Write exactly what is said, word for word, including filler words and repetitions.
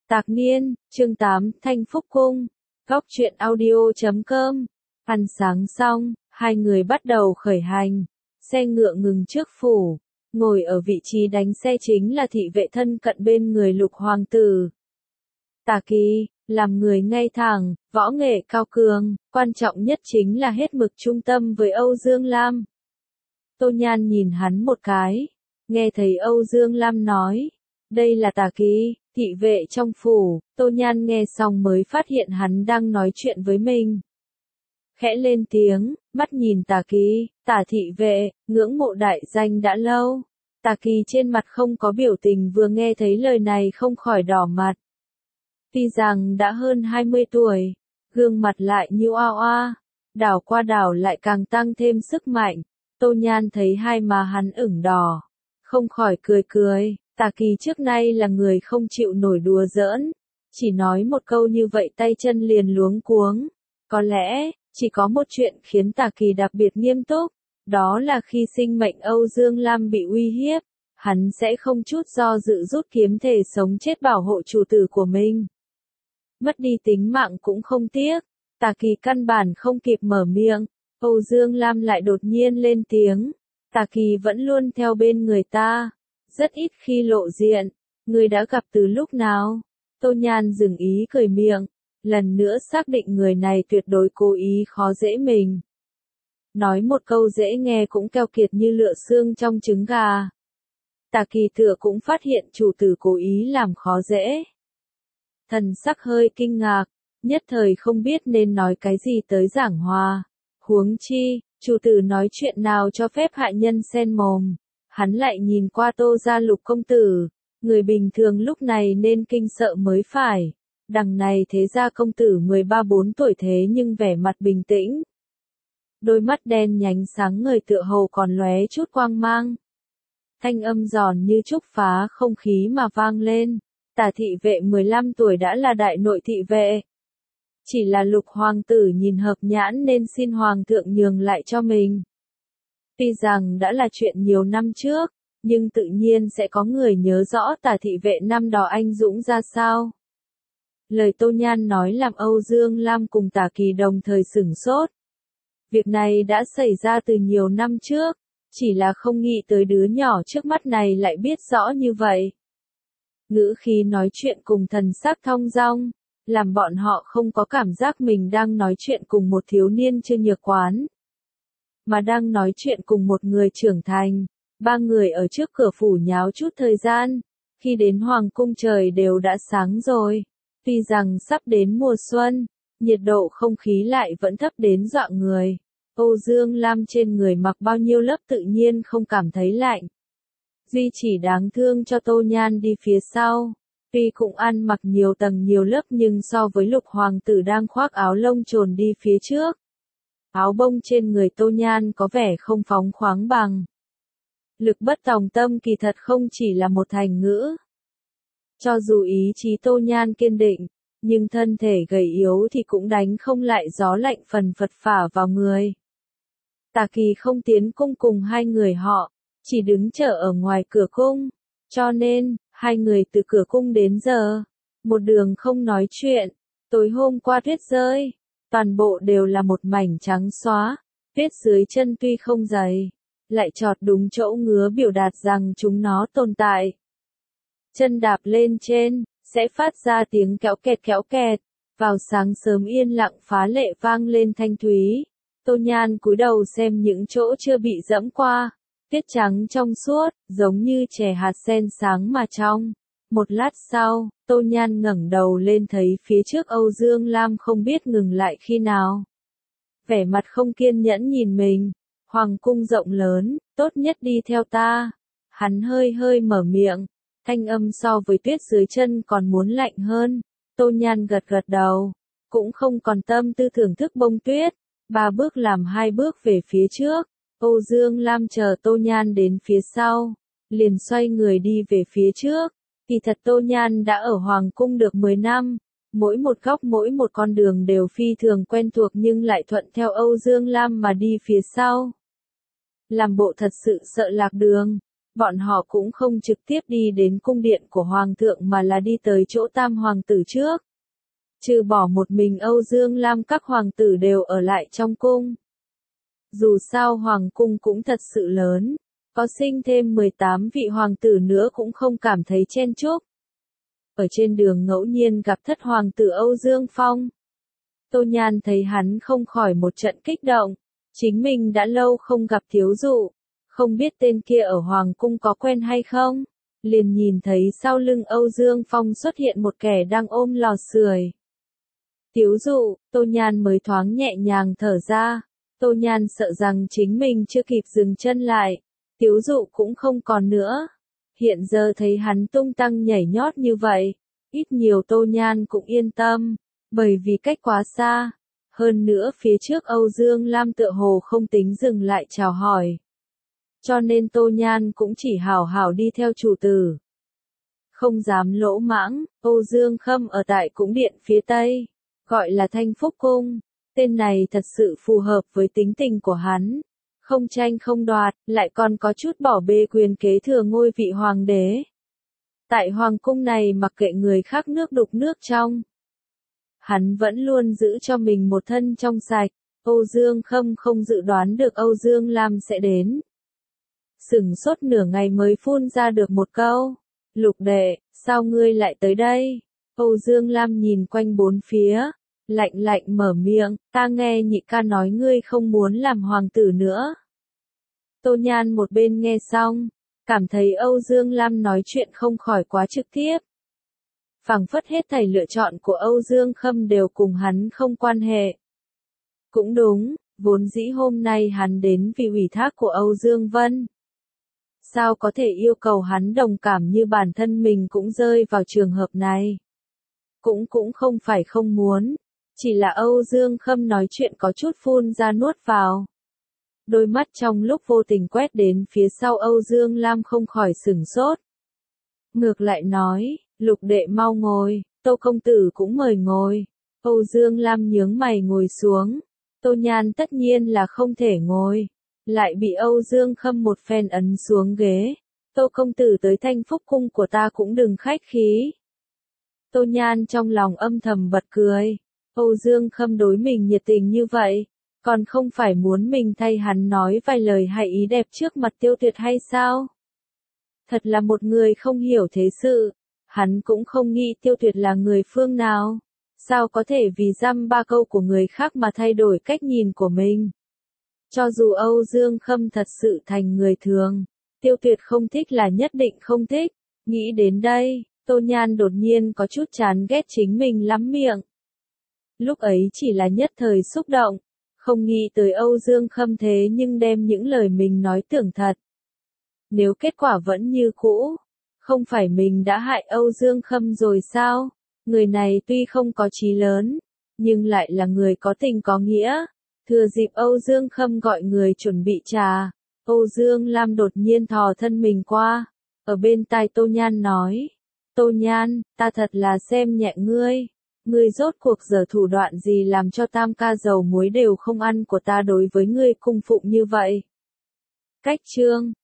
Tạc Niên, chương tám, Thanh Phúc Cung, góc truyện audio chấm com. Ăn sáng xong, hai người bắt đầu khởi hành. Xe ngựa ngừng trước phủ. Ngồi ở vị trí đánh xe chính là thị vệ thân cận bên người Lục hoàng tử. Tà Kỳ, làm người ngay thẳng, võ nghệ cao cường, quan trọng nhất chính là hết mực trung tâm với Âu Dương Lam. Tô Nhan nhìn hắn một cái, nghe thấy Âu Dương Lam nói, đây là Tà Kỳ, thị vệ trong phủ. Tô Nhan nghe xong mới phát hiện hắn đang nói chuyện với mình. Khẽ lên tiếng, mắt nhìn Tà Kỳ, Tả thị vệ, ngưỡng mộ đại danh đã lâu. Tà Kỳ trên mặt không có biểu tình, vừa nghe thấy lời này không khỏi đỏ mặt. Tuy rằng đã hơn hai mươi tuổi, gương mặt lại như oa oa, đảo qua đảo lại càng tăng thêm sức mạnh. Tô Nhan thấy hai má hắn ửng đỏ, không khỏi cười cười. Tà Kỳ trước nay là người không chịu nổi đùa giỡn, chỉ nói một câu như vậy tay chân liền luống cuống. Có lẽ, chỉ có một chuyện khiến Tà Kỳ đặc biệt nghiêm túc, đó là khi sinh mệnh Âu Dương Lam bị uy hiếp, hắn sẽ không chút do dự rút kiếm thể sống chết bảo hộ chủ tử của mình. Mất đi tính mạng cũng không tiếc. Tà Kỳ căn bản không kịp mở miệng, Âu Dương Lam lại đột nhiên lên tiếng. Tà Kỳ vẫn luôn theo bên người ta, rất ít khi lộ diện. Người đã gặp từ lúc nào? Tô Nhan dừng ý cười miệng, lần nữa xác định người này tuyệt đối cố ý khó dễ mình. Nói một câu dễ nghe cũng keo kiệt như lựa xương trong trứng gà. Tà Kỳ tựa cũng phát hiện chủ tử cố ý làm khó dễ. Thần sắc hơi kinh ngạc, nhất thời không biết nên nói cái gì tới giảng hòa. Huống chi, chủ tử nói chuyện nào cho phép hạ nhân xen mồm. Hắn lại nhìn qua Tô gia Lục công tử, người bình thường lúc này nên kinh sợ mới phải. Đằng này thế gia công tử mười ba bốn tuổi thế nhưng vẻ mặt bình tĩnh. Đôi mắt đen nhánh sáng ngời tựa hồ còn lóe chút quang mang. Thanh âm giòn như trúc phá không khí mà vang lên. Tả thị vệ mười lăm tuổi đã là đại nội thị vệ. Chỉ là Lục hoàng tử nhìn hợp nhãn nên xin hoàng thượng nhường lại cho mình. Tuy rằng đã là chuyện nhiều năm trước, nhưng tự nhiên sẽ có người nhớ rõ Tả thị vệ năm đó anh dũng ra sao. Lời Tô Nhan nói làm Âu Dương Lam cùng Tả Kỳ đồng thời sửng sốt. Việc này đã xảy ra từ nhiều năm trước, chỉ là không nghĩ tới đứa nhỏ trước mắt này lại biết rõ như vậy. Ngữ khí nói chuyện cùng thần sắc thong dong, làm bọn họ không có cảm giác mình đang nói chuyện cùng một thiếu niên chưa nhược quán, mà đang nói chuyện cùng một người trưởng thành. Ba người ở trước cửa phủ nháo chút thời gian, khi đến hoàng cung trời đều đã sáng rồi. Tuy rằng sắp đến mùa xuân, nhiệt độ không khí lại vẫn thấp đến dọa người. Âu Dương Lam trên người mặc bao nhiêu lớp tự nhiên không cảm thấy lạnh. Duy chỉ đáng thương cho Tô Nhan đi phía sau. Tuy cũng ăn mặc nhiều tầng nhiều lớp nhưng so với Lục hoàng tử đang khoác áo lông trồn đi phía trước, áo bông trên người Tô Nhan có vẻ không phóng khoáng bằng. Lực bất tòng tâm kỳ thật không chỉ là một thành ngữ. Cho dù ý chí Tô Nhan kiên định, nhưng thân thể gầy yếu thì cũng đánh không lại gió lạnh phần phật phả vào người. Tà Kỳ không tiến cung cùng hai người họ, chỉ đứng chờ ở ngoài cửa cung. Cho nên, hai người từ cửa cung đến giờ, một đường không nói chuyện. Tối hôm qua tuyết rơi, toàn bộ đều là một mảnh trắng xóa. Tuyết dưới chân tuy không dày, lại chọt đúng chỗ ngứa biểu đạt rằng chúng nó tồn tại. Chân đạp lên trên, sẽ phát ra tiếng kéo kẹt kéo kẹt. Vào sáng sớm yên lặng phá lệ vang lên thanh thúy. Tô Nhan cúi đầu xem những chỗ chưa bị dẫm qua. Tuyết trắng trong suốt, giống như chè hạt sen sáng mà trong. Một lát sau, Tô Nhan ngẩng đầu lên thấy phía trước Âu Dương Lam không biết ngừng lại khi nào. Vẻ mặt không kiên nhẫn nhìn mình. Hoàng cung rộng lớn, tốt nhất đi theo ta. Hắn hơi hơi mở miệng. Thanh âm so với tuyết dưới chân còn muốn lạnh hơn. Tô Nhan gật gật đầu, cũng không còn tâm tư thưởng thức bông tuyết. Ba bước làm hai bước về phía trước. Âu Dương Lam chờ Tô Nhan đến phía sau, liền xoay người đi về phía trước. Kỳ thật Tô Nhan đã ở Hoàng cung được mười năm, mỗi một góc mỗi một con đường đều phi thường quen thuộc nhưng lại thuận theo Âu Dương Lam mà đi phía sau. Làm bộ thật sự sợ lạc đường. bọn họ cũng không trực tiếp đi đến cung điện của Hoàng thượng mà là đi tới chỗ tam hoàng tử trước. Trừ bỏ một mình Âu Dương Lam các hoàng tử đều ở lại trong cung. Dù sao hoàng cung cũng thật sự lớn, có sinh thêm mười tám vị hoàng tử nữa cũng không cảm thấy chen chúc. Ở trên đường ngẫu nhiên gặp thất hoàng tử Âu Dương Phong. Tô Nhan thấy hắn không khỏi một trận kích động, chính mình đã lâu không gặp thiếu dụ, không biết tên kia ở hoàng cung có quen hay không, liền nhìn thấy sau lưng Âu Dương Phong xuất hiện một kẻ đang ôm lò sưởi. Thiếu dụ, Tô Nhan mới thoáng nhẹ nhàng thở ra, Tô Nhan sợ rằng chính mình chưa kịp dừng chân lại, thiếu dụ cũng không còn nữa. Hiện giờ thấy hắn tung tăng nhảy nhót như vậy, ít nhiều Tô Nhan cũng yên tâm, bởi vì cách quá xa. Hơn nữa phía trước Âu Dương Lam tựa hồ không tính dừng lại chào hỏi. Cho nên Tô Nhan cũng chỉ hảo hảo đi theo chủ tử. Không dám lỗ mãng, Âu Dương Khâm ở tại cung điện phía Tây, gọi là Thanh Phúc Cung. Tên này thật sự phù hợp với tính tình của hắn. Không tranh không đoạt, lại còn có chút bỏ bê quyền kế thừa ngôi vị hoàng đế. Tại hoàng cung này mặc kệ người khác nước đục nước trong. Hắn vẫn luôn giữ cho mình một thân trong sạch. Âu Dương Khâm không dự đoán được Âu Dương Lam sẽ đến. Sửng sốt nửa ngày mới phun ra được một câu. Lục đệ, sao ngươi lại tới đây? Âu Dương Lam nhìn quanh bốn phía. Lạnh lạnh mở miệng, ta nghe nhị ca nói ngươi không muốn làm hoàng tử nữa. Tô Nhan một bên nghe xong, cảm thấy Âu Dương Lam nói chuyện không khỏi quá trực tiếp. Phảng phất hết thảy lựa chọn của Âu Dương Khâm đều cùng hắn không quan hệ. Cũng đúng, vốn dĩ hôm nay hắn đến vì ủy thác của Âu Dương Vân. Sao có thể yêu cầu hắn đồng cảm như bản thân mình cũng rơi vào trường hợp này? Cũng cũng không phải không muốn. Chỉ là Âu Dương Khâm nói chuyện có chút phun ra nuốt vào. Đôi mắt trong lúc vô tình quét đến phía sau Âu Dương Lam không khỏi sửng sốt. Ngược lại nói, lục đệ mau ngồi, Tô công tử cũng mời ngồi. Âu Dương Lam nhướng mày ngồi xuống. Tô Nhan tất nhiên là không thể ngồi. Lại bị Âu Dương Khâm một phen ấn xuống ghế. Tô công tử tới Thanh Phúc Cung của ta cũng đừng khách khí. Tô Nhan trong lòng âm thầm bật cười. Âu Dương Khâm đối mình nhiệt tình như vậy, còn không phải muốn mình thay hắn nói vài lời hay ý đẹp trước mặt Tiêu Tuyệt hay sao? Thật là một người không hiểu thế sự, hắn cũng không nghĩ Tiêu Tuyệt là người phương nào, sao có thể vì dăm ba câu của người khác mà thay đổi cách nhìn của mình? Cho dù Âu Dương Khâm thật sự thành người thường, Tiêu Tuyệt không thích là nhất định không thích, nghĩ đến đây, Tô Nhan đột nhiên có chút chán ghét chính mình lắm miệng. Lúc ấy chỉ là nhất thời xúc động, không nghĩ tới Âu Dương Khâm thế nhưng đem những lời mình nói tưởng thật. Nếu kết quả vẫn như cũ, không phải mình đã hại Âu Dương Khâm rồi sao? Người này tuy không có chí lớn, nhưng lại là người có tình có nghĩa. Thừa dịp Âu Dương Khâm gọi người chuẩn bị trà, Âu Dương Lam đột nhiên thò thân mình qua, ở bên tai Tô Nhan nói. Tô Nhan, ta thật là xem nhẹ ngươi. Ngươi rốt cuộc giờ thủ đoạn gì làm cho tam ca dầu muối đều không ăn của ta đối với ngươi cung phụng như vậy? Cách chương